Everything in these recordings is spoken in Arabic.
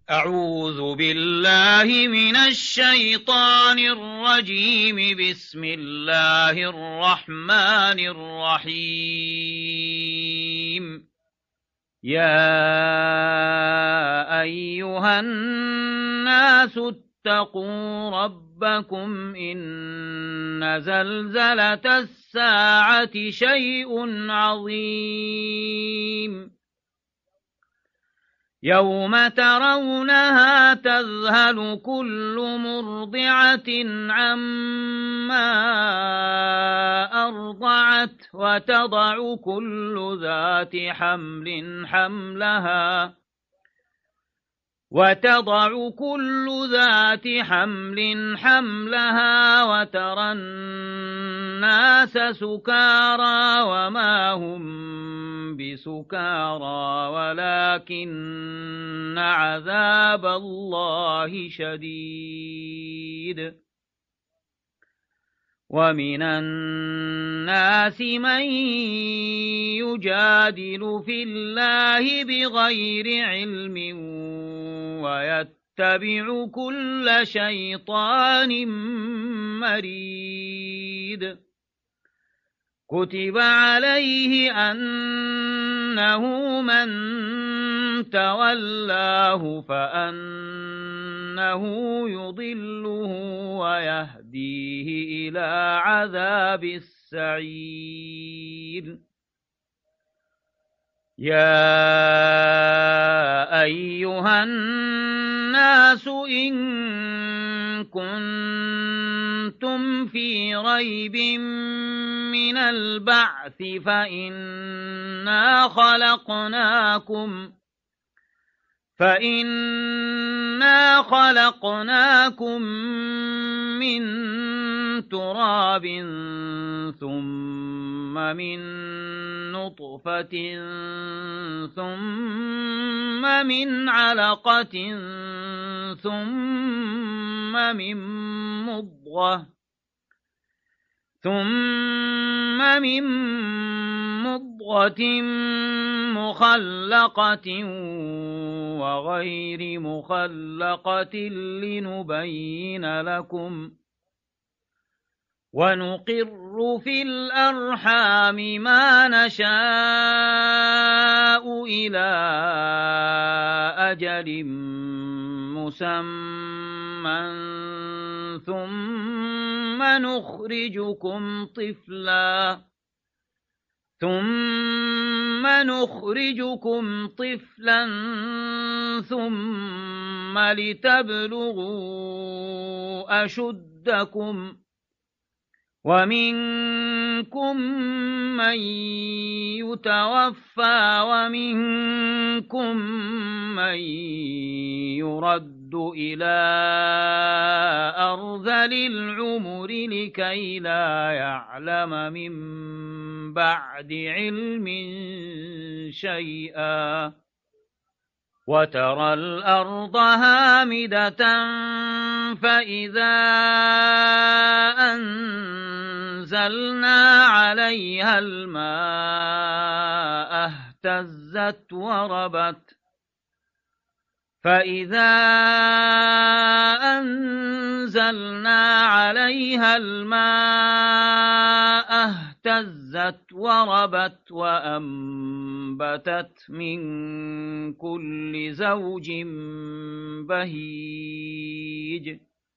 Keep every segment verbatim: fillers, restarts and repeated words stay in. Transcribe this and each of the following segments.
أعوذ بالله من الشيطان الرجيم. بسم الله الرحمن الرحيم. يا أيها الناس اتقوا ربكم إن زلزلة الساعة شيء عظيم يوم ترونها تذهل كل مرضعة عما أرضعت وتضع كل ذات حمل حملها وتضع كل ذات حمل حملها وترى الناس سكارى وما هم بسكارى ولكن عذاب الله شديد. ومن الناس من يجادل في الله بغير علم ويتبع كل شيطان مريد. كتب عليه أنه من تولاه فأنه يضله ويهديه إلى عذاب السعير. يا أيها الناس إن كنتم في ريب من البعث فإنا خلقناكم فإنا خلقناكم من تراب ثم من نطفة ثم من علقة ثم من مضغة ثم من مضغة مخلقة وغير مخلقة لنبين لكم ونقر في الأرحام ما نشاء إلى أجل مسمى ثم نخرجكم طفلا ثم نخرجكم طفلا ثم لتبلغوا أشدكم ومنكم من يتوفى ومنكم من يرد إلى أرذل العمر لكي لا يعلم من بعد علم شيئا. وترى الأرض هامدة فإذا أنزلنا عليها الماء اهتزت وربت فإذا أنزلنا عليها الماء اهتزت وربت وأنبتت من كل زوج بهيج.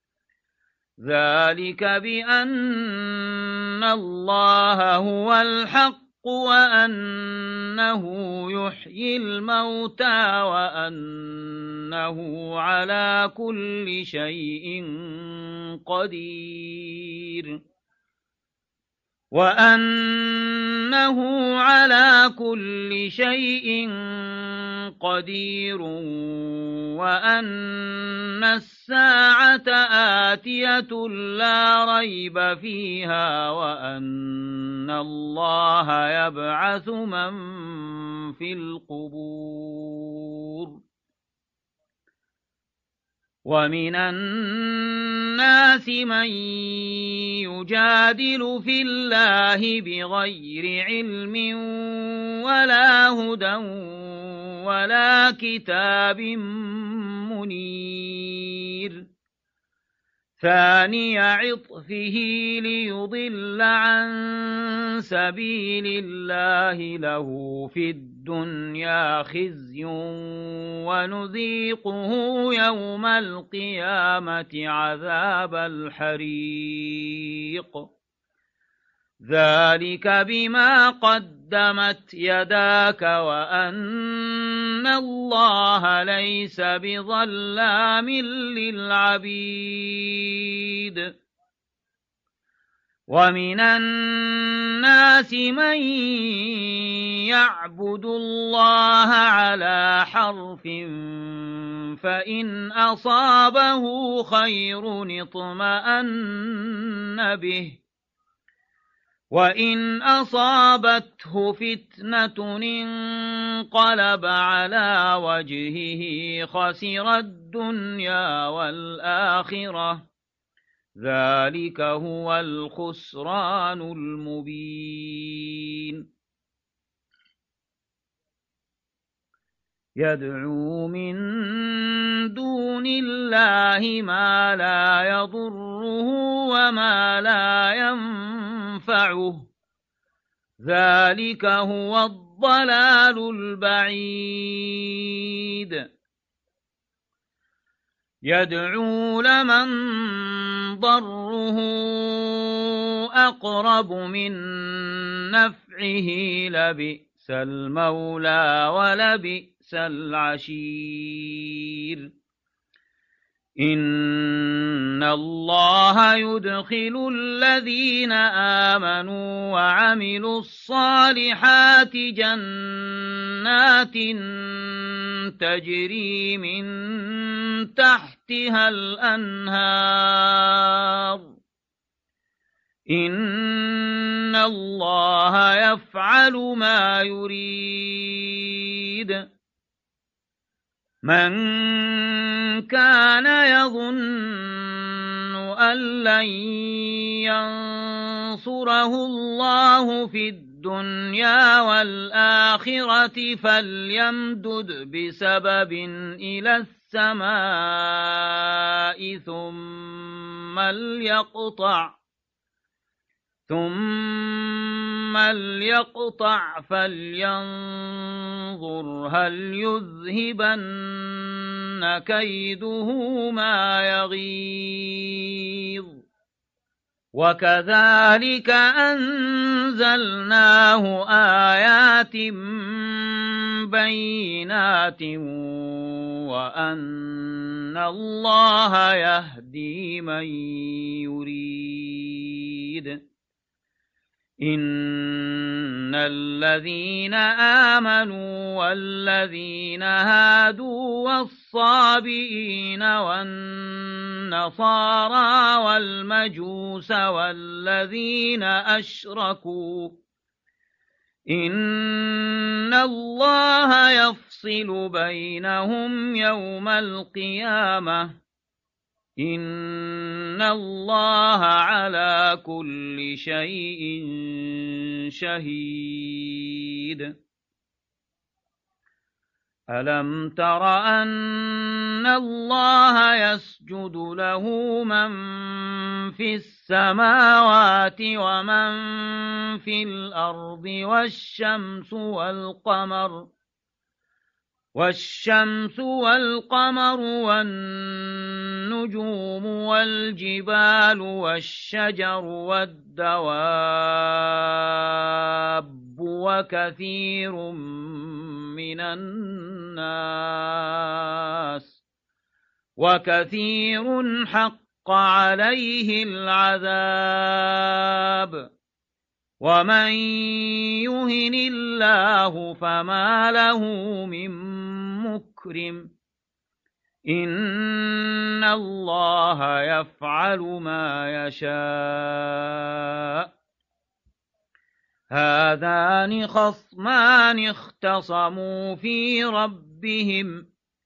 ذلك بأن الله هو الحق وأنه يحيي الموتى وأنه على كل شيء قدير وأنه على كل شيء قدير وأن الساعة آتية لا ريب فيها وأن الله يبعث من في القبور. ومن الناس من يجادل في الله بغير علم ولا هدى ولا كتاب منير ثاني عطفه ليضل عن سبيل الله له في الدنيا خزي ونذيقه يوم القيامة عذاب الحريق ذلك بما قدمت يداك وأن الله ليس بظلام للعبيد ومن الناس من يعبد الله على حرف فإن أصابه خير اطمأن به وإن أصابته فتنة انقلب على وجهه خسر الدنيا والآخرة ذلك هو الخسران المبين يدعو من دون الله ما لا يضره وما لا ينفعه ذلك هو الضلال البعيد يدعو لمن ضره أقرب من نفعه لبئس المولى ولبئس العشير إن الله يدخل الذين آمنوا وعملوا الصالحات جنات تجري من تحتها الأنهار إن الله يفعل ما يريد من كان يظن أن لن ينصره الله في الدنيا والآخرة فليمدد بسبب إلى السماء ثم ليقطع ثم ليقطع فلينظر هل يذهبن كيده ما يغيظ وكذلك أنزلناه آيات بينات وأن الله يهدي من يريد إن الذين آمنوا والذين هادوا والصابئين والنصارى والمجوس والذين أشركوا إن الله يفصل بينهم يوم القيامة إن الله على كل شيء شهيد ألم تر أن الله يسجد له من في السماوات ومن في الأرض والشمس والقمر والشمس والقمر والنجوم والجبال والشجر والدواب وكثير من الناس وكثير حق عليه العذاب ومن يهن الله فما له من مكرم إن الله يفعل ما يشاء هذان خصمان اختصموا في ربهم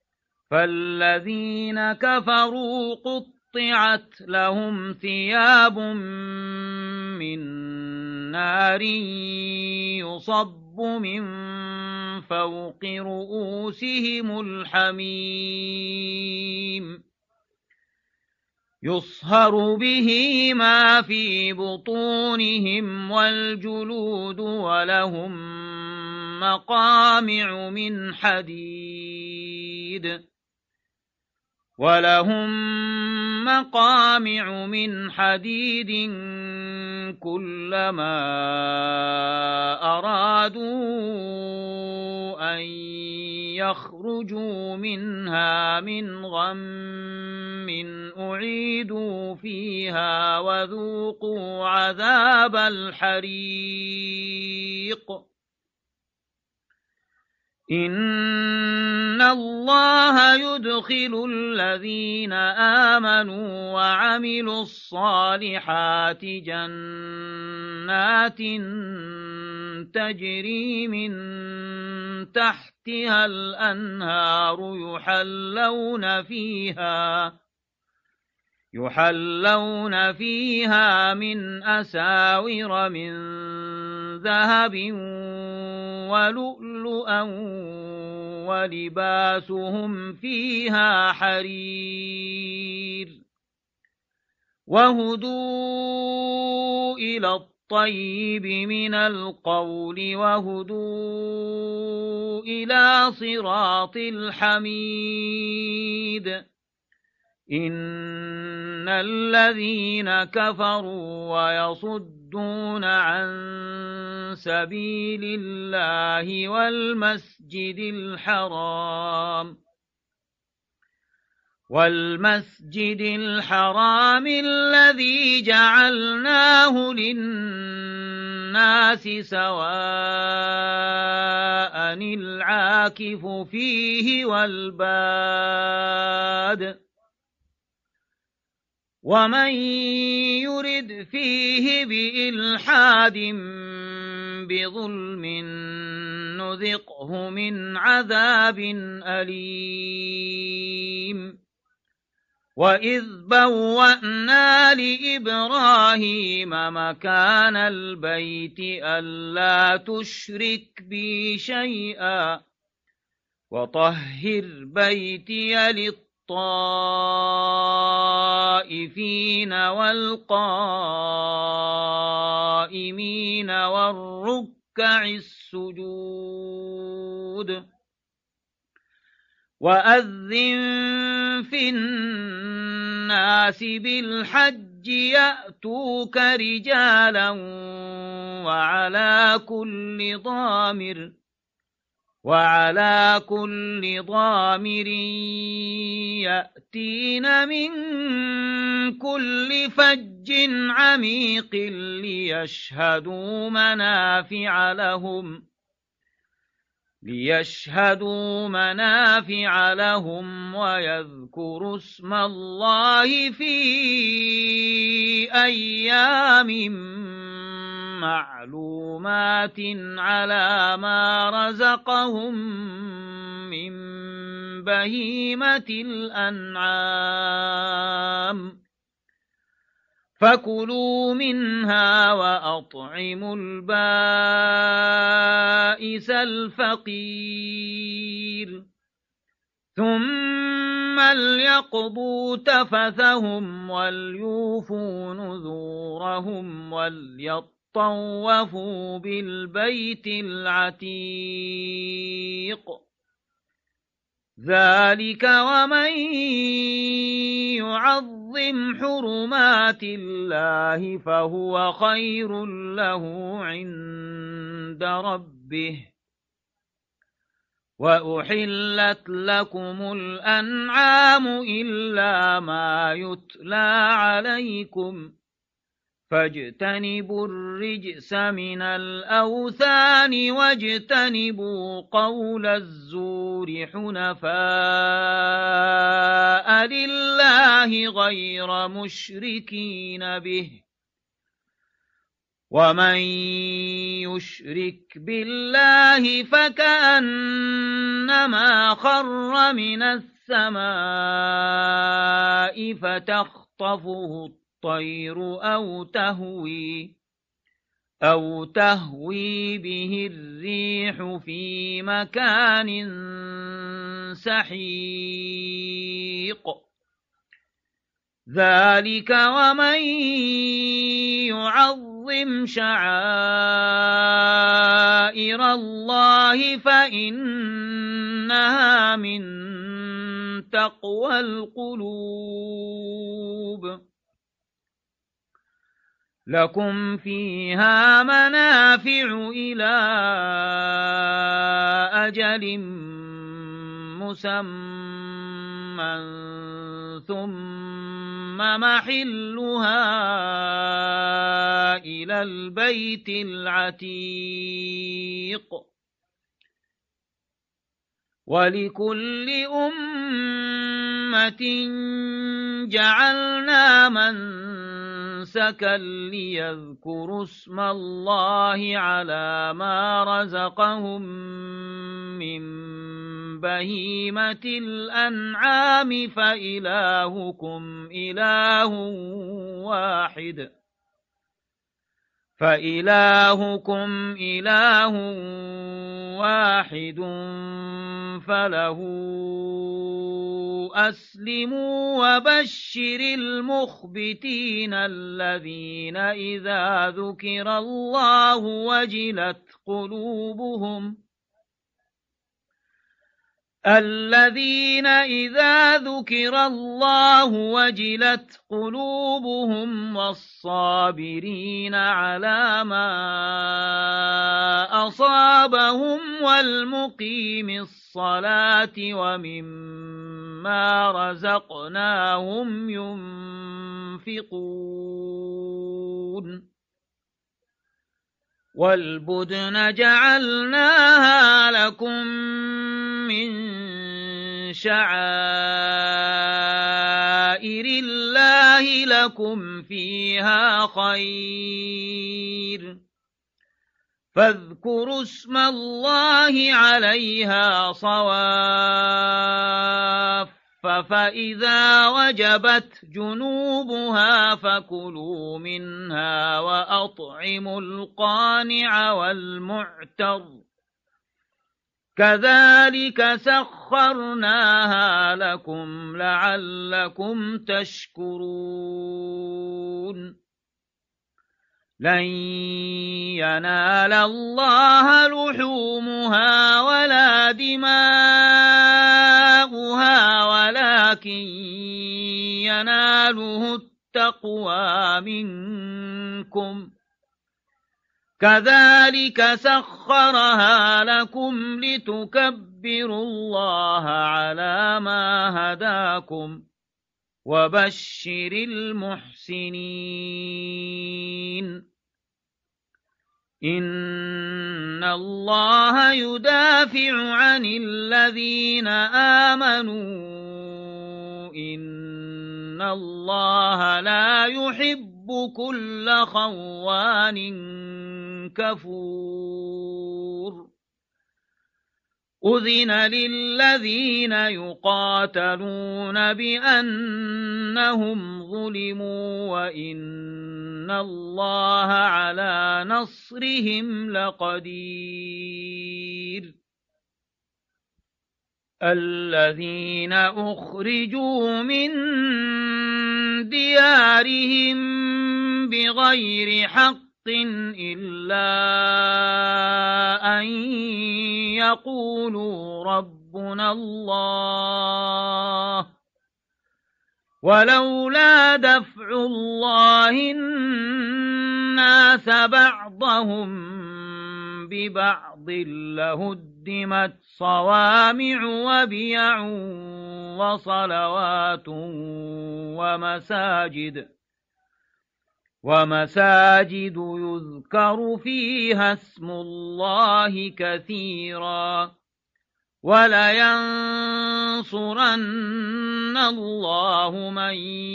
فالذين كفروا قطعت لهم ثياب من نار يصب من فوق رؤوسهم الحميم يصهر به ما في بطونهم والجلود ولهم مقامع من حديد ولهم مقامع من حديد كلما أرادوا أن يخرجوا منها من غم أعيدوا فيها وذوقوا عذاب الحريق إن الله يدخل الذين آمنوا وعملوا الصالحات جنات تجري من تحتها الأنهار يحلون فيها يحلون فيها من أساور من ذهب ولؤلؤا ولباسهم فيها حرير وهدوا إلى الطيب من القول وهدوا إلى صراط الحميد إن الذين كفروا ويصدون عن سبيل الله والمسجد الحرام والمسجد الحرام الذي جعلناه للناس سواء العاكف فيه والباد ومن يرد فيه بإلحاد بظلم نذقه من عذاب أليم وإذ بوأنا لإبراهيم مكان البيت ألا تشرك بي شيئا وطهر بيتي للطائفين والقائمين والركع السجود وأذن في الناس بالحج يأتوك رجالا وعلى كل ضامر وعلى كل ضامر يأتين من كل فج عميق ليشهدوا منافع لهم ليشهدوا منافع لهم ويذكروا اسم الله في أيام معلومات على ما رزقهم من بهيمة الأنعام فكلوا منها وأطعموا البائس الفقير ثم ليقضوا تفثهم وليوفوا نذورهم وليطوفوا بالبيت العتيق ذلك ومن يعظم حرمات الله فهو خير له عند ربه وأحلت لكم الأنعام إلا ما يتلى عليكم فاجتنبوا الرجس من الأوثان واجتنبوا قول الزور حنفاء لله غير مشركين به ومن يشرك بالله فكأنما خر من السماء فتخطفه الطير أو تهوي أو تهوي به الريح في مكان سحيق ذلك ومن يعظم شعائر الله فإنها من تقوى القلوب لكم فيها منافع إلى أجل مسمى ثم محلها إلى البيت العتيق ولكل أمة جعلنا منسكا ليذكروا اسم الله على ما رزقهم من بهيمة الأنعام فإلهكم إله واحد فإلهكم إله واحد فله أسلموا وبشر المخبتين الذين إذا ذكر الله وجلت قلوبهم الذين إذا ذكر الله وجلت قلوبهم والصابرين على ما أصابهم والمقيم الصلاة ومما رزقناهم ينفقون والبدن جعلناها لكم من شعائر الله لكم فيها خير فاذكروا اسم الله عليها صواف فإذا وجبت جنوبها فكلوا منها وأطعموا القانع والمعتر كذلك سخرناها لكم لعلكم تشكرون لن ينال الله لحومها ولا دماؤها ولكن يناله التقوى منكم كذلك سخرها لكم لتكبروا الله على ما هداكم وبشر المحسنين إن الله يدافع عن الذين آمنوا إن الله لا يحب كل خوان كفور أذن للذين يقاتلون بأنهم ظلموا وإن الله على نصرهم لقدير الذين أخرجوا من ديارهم بغير حق إلا أن يقولوا ربنا الله ولولا دفع الله الناس بعضهم ببعض لهدمت صوامع وبيع وصلوات ومساجد ومساجد يذكر فيها اسم الله كثيرا ولينصرن الله من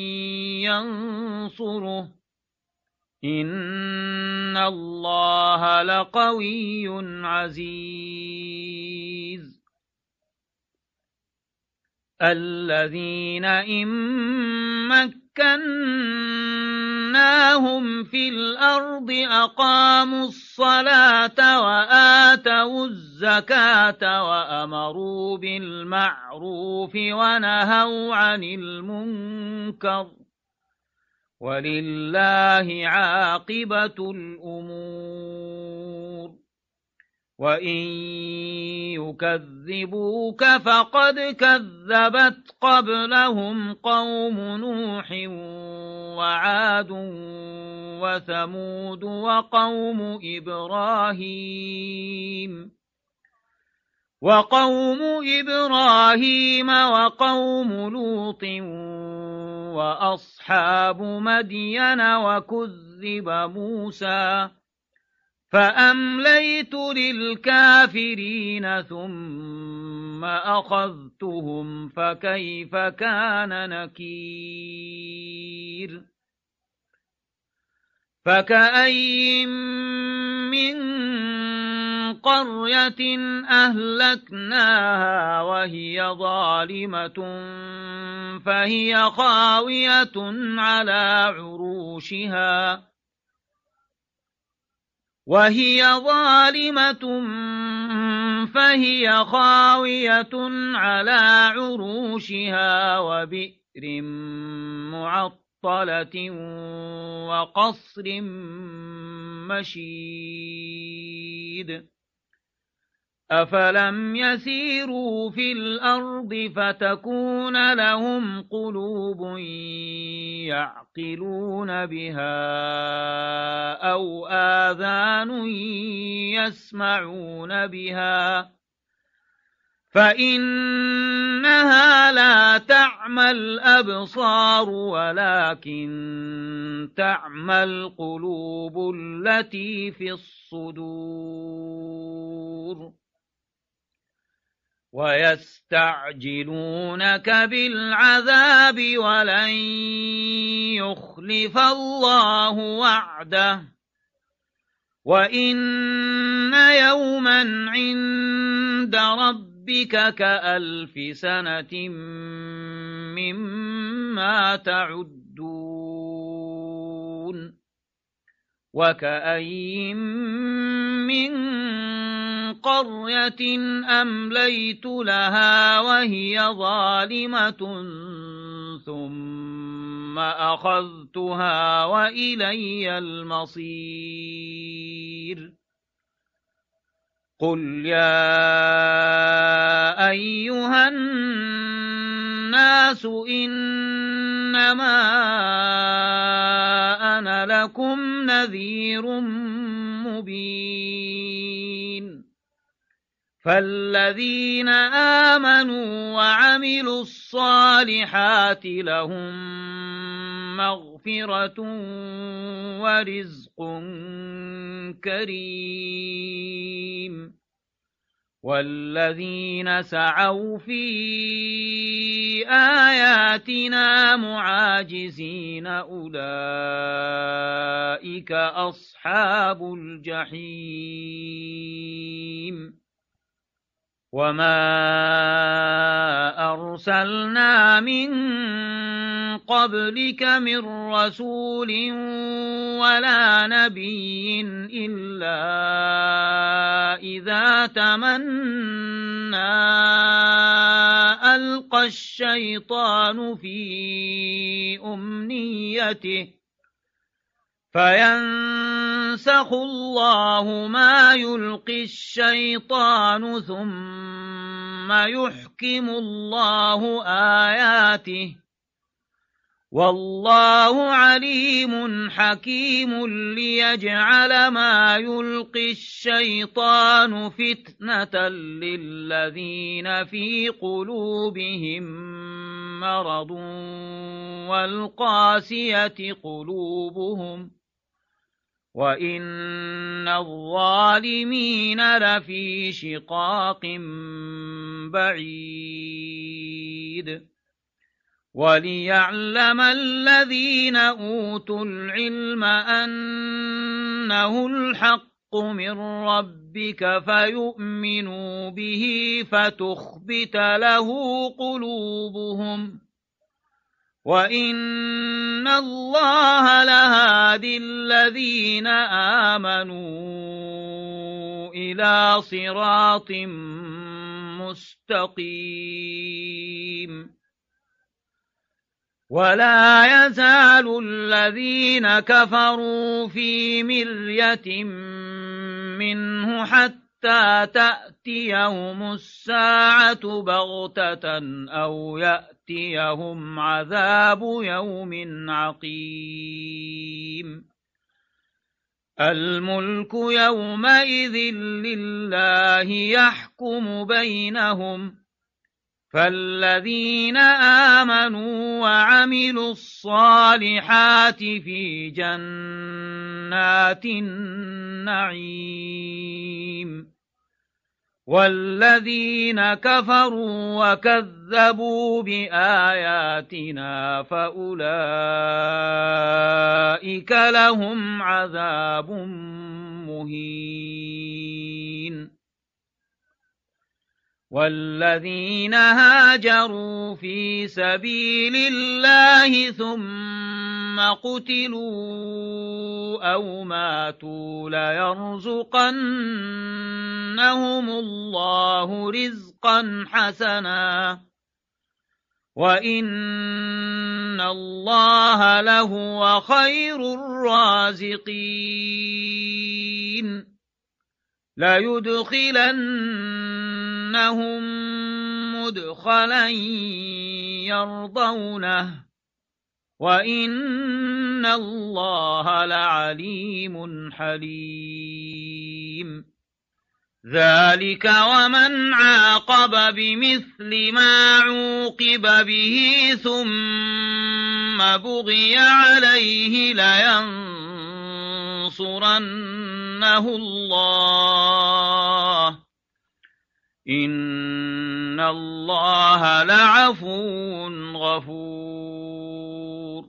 ينصره إن الله لقوي عزيز الذين إن مكناهم في الأرض أقاموا الصلاة وآتوا الزكاة وأمروا بالمعروف ونهوا عن المنكر ولله عاقبة الأمور وإن يكذبوك فقد كذبت قبلهم قوم نوح وعاد وثمود وقوم إبراهيم وقوم إبراهيم وقوم لوط وأصحاب مدين وكذب موسى فأمليت للكافرين ثم أخذتهم فكيف كان نكير فكأي من قرية أهلكناها وهي ظالمة فهي خاوية على عروشها وهي ظالمة فهي خاوية على عروشها وبئر معطلة وقصر مشيد أفلم يسيروا في الأرض فتكون لهم قلوب يعقلون بها أو آذان يسمعون بها فإنها لا تعمى الأبصار ولكن تعمى القلوب التي في الصدور ويستعجلونك بالعذاب ولن يخلف الله وعده وإن يوما عند ربك كألف سنة مما تعدون وكأي من قرية أمليت لها وهي ظالمة ثم أخذتها وإلي المصير قل يا أيها الناس إنما أنا لكم نذير مبين فالذين آمنوا وعملوا الصالحات لهم مغفرة ورزق كريم والذين سعوا في آياتنا معاجزين أولئك أصحاب الجحيم وما أرسلنا من قبلك من رسول ولا نبي إلا إذا تمنى ألقى الشيطان في أمنيته فينسخ الله ما يلقي الشيطان ثم يحكم الله آياته والله عليم حكيم ليجعل ما يلقي الشيطان فتنة للذين في قلوبهم مرض والقاسية قلوبهم وإن الظالمين لفي شقاق بعيد وليعلم الذين أوتوا العلم أنه الحق من ربك فيؤمنوا به فتخبت له قلوبهم وَإِنَّ اللَّهَ لَهَادِي الَّذِينَ آمَنُوا إِلَى صِرَاطٍ مُسْتَقِيمٍ وَلَا يَزَالُ الَّذِينَ كَفَرُوا فِي مِرْيَةٍ مِّنْهُ حَتَّى تَأْتِيَهُمُ السَّاعَةُ بَغْتَةً أَوْ يَأْتِيَهُمْ عَذَابُ يَوْمٍ عَقِيمٍ الْمُلْكُ يَوْمَئِذٍ لِلَّهِ يَحْكُمُ بَيْنَهُمْ فَالَّذِينَ آمَنُوا وَعَمِلُوا الصَّالِحَاتِ في جَنَّاتِ النَّعِيمِ وَالَّذِينَ كَفَرُوا وَكَذَّبُوا بِآيَاتِنَا فَأُولَئِكَ لَهُمْ عَذَابٌ مُهِينٌ وَالَّذِينَ هَاجَرُوا فِي سَبِيلِ اللَّهِ ثُمَّ قُتِلُوا أَوْ مَاتُوا لَيَرْزُقَنَّهُمُ اللَّهُ رِزْقًا حَسَنًا وَإِنَّ اللَّهَ لَهُوَ خَيْرُ الرَّازِقِينَ لَيُدْخِلَنَّهُم مُّدْخَلًا يَرْضَوْنَهُ وَإِنَّ اللَّهَ لَعَلِيمٌ حَلِيمٌ ذَلِكَ وَمَنْ عَاقَبَ بِمِثْلِ مَا عُوقِبَ بِهِ ثُمَّ بُغِيَ عَلَيْهِ لَيَنصُرَنَّهُ اللَّهُ إِنَّ اللَّهَ لَعَفُوٌّ غَفُورٌ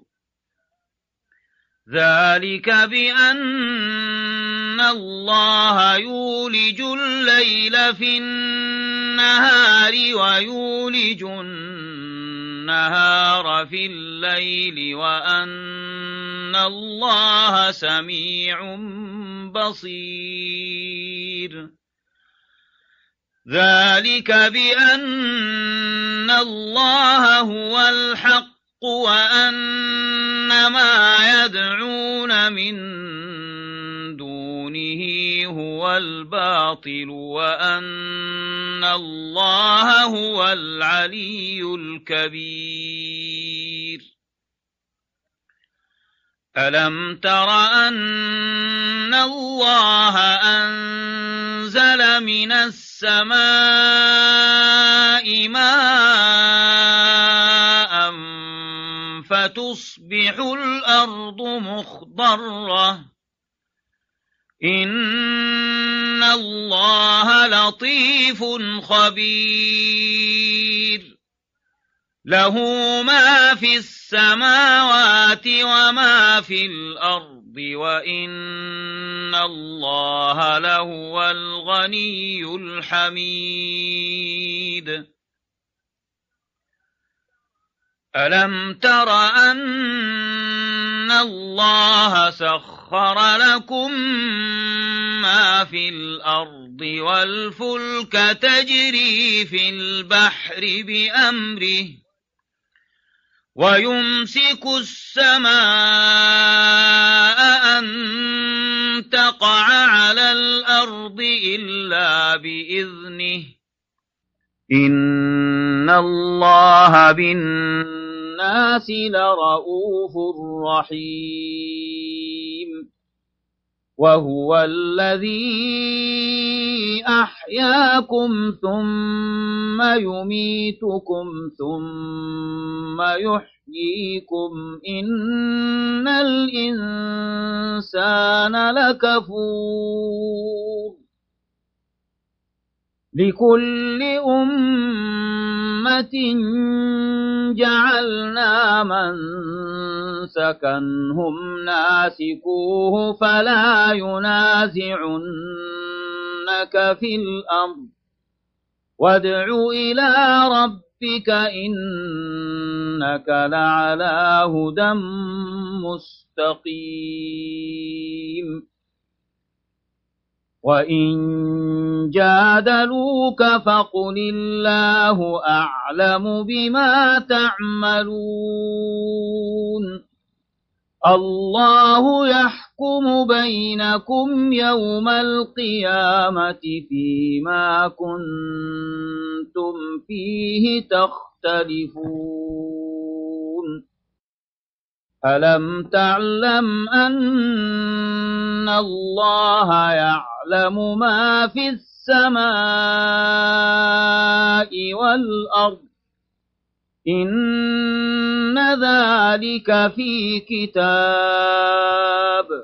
ذَلِكَ بِأَنَّ اللَّهَ يُولِجُ اللَّيْلَ فِي النَّهَارِ وَيُولِجُ النَّهَارَ فِي اللَّيْلِ وَأَنَّ اللَّهَ سَمِيعٌ بَصِيرٌ ذَلِكَ بِأَنَّ اللَّهَ هُوَ الْحَقُّ وَأَنَّ مَا يَدْعُونَ مِن دُونِهِ هُوَ الْبَاطِلُ وَأَنَّ اللَّهَ هُوَ الْعَلِيُّ الْكَبِيرُ أَلَمْ تَرَ أَنَّ اللَّهَ أَنزَلَ مِنَ السَّمَاءِ مَاءً فَتُصْبِحُ الْأَرْضُ مُخْضَرَّةً إِنَّ اللَّهَ لَطِيفٌ خَبِيرٌ لَهُ مَا فِي السَّمَاوَاتِ وَمَا فِي الْأَرْضِ وَإِنَّ اللَّهَ لَهُوَ الْغَنِيُّ الْحَمِيدُ أَلَمْ تَرَ أَنَّ اللَّهَ سَخَّرَ لَكُم مَّا فِي الْأَرْضِ وَالْفُلْكَ تَجْرِي فِي الْبَحْرِ بِأَمْرِهِ وَيُمْسِكُ السَّمَاءَ أَن تَقَعَ عَلَى الْأَرْضِ إِلَّا بِإِذْنِهِ إِنَّ اللَّهَ بِالنَّاسِ لَرَءُوفٌ رَّحِيمٌ وَهُوَ الَّذِي أَحْيَاكُمْ ثُمَّ يُمِيتُكُمْ ثُمَّ يُحْيِيكُمْ إِنَّ الْإِنسَانَ لَكَفُورٌ لِكُلِّ أُمَّةٍ جَعَلْنَا مَنسَكًا هُمْ نَاسِكُوهُ فَلَا يُنَازِعُنَّكَ فِي الْأَمْرِ وادع إلى ربك إنك لعلى هدى مستقيم وإن جادلوك فقل الله أعلم بما تعملون الله يحكم بينكم يوم القيامة فيما كنتم فيه تختلفون ألم تعلم أن الله يعلم ما في السماء والأرض إن ذلك في كتاب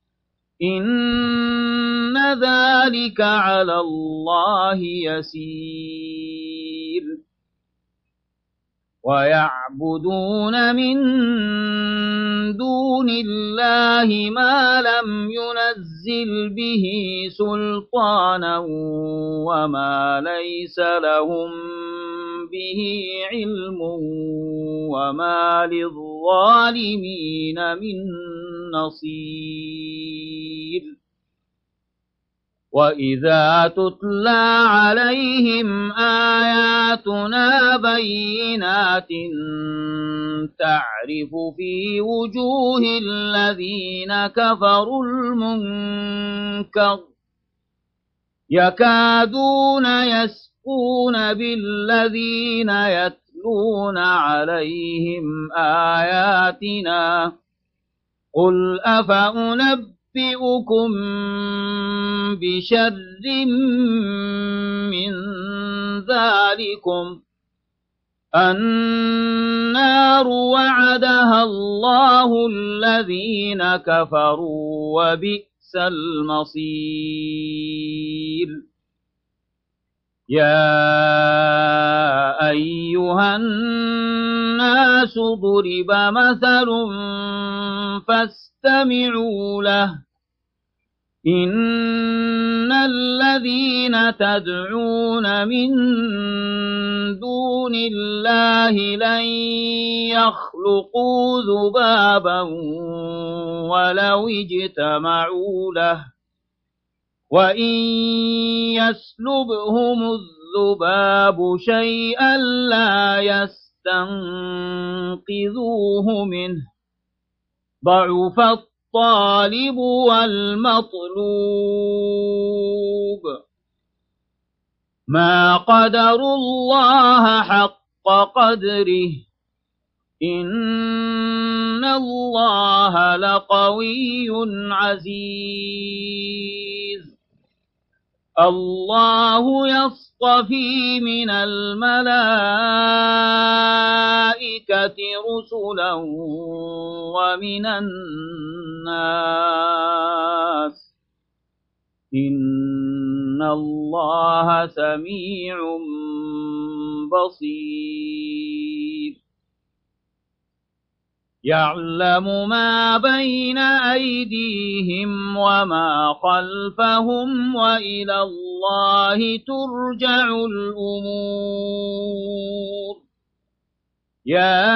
إن ذلك على الله يسير ويعبدون من دون الله ما لم ينزل به سلطانا وما ليس لهم به علم وما للظالمين من نصير وإذا تتلى عليهم آياتنا بينات تعرف في وجوه الذين كفروا المنكر يكادون يسقون بالذين يتلون عليهم آياتنا قل أفأنبئكم أنبئكم بشر من ذلكم النار وعدها الله الذين كفروا وبئس المصير يا أيها الناس ضرب مثل فاستمعوا له إن الذين تدعون من دون الله لن يخلقوا ذبابا ولو اجتمعوا له وإن يسلبهم الذباب شيئا لا يستنقذوه منه ضعف الطالب والمطلوب ما قدروا الله حق قدره إن الله لقوي عزيز الله يصطفي من الملائكة رسلا ومن الناس إن الله سميع بصير يعلم ما بين أيديهم وما خلفهم وإلى الله ترجع الأمور يا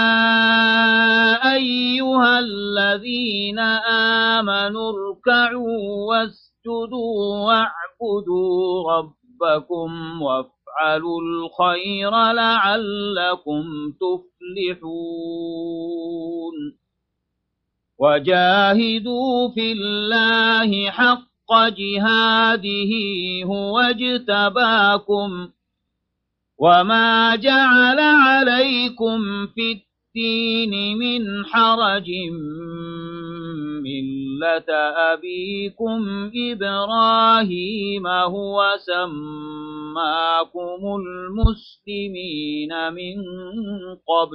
أيها الذين آمنوا اركعوا واسجدوا واعبدوا ربكم وافعلوا الخير لعلكم تفلحون وجاهدوا في الله حق جهاده هو اجتباكم وما جعل عليكم في الدين من حرج ملة أبيكم إبراهيم هو سماكم المسلمين من قبل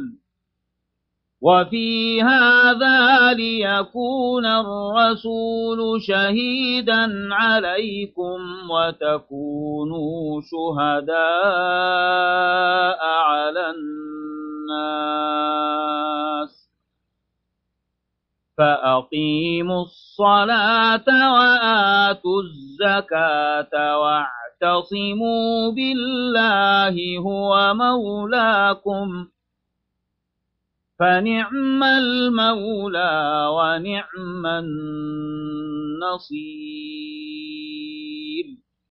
وفي هذا ليكون الرسول شهيدا عليكم وتكونوا شهداء على الناس فأقيموا الصلاة وآتوا الزكاة واعتصموا واعتصموا بالله هو مولاكم فنعم المولى ونعم النصير.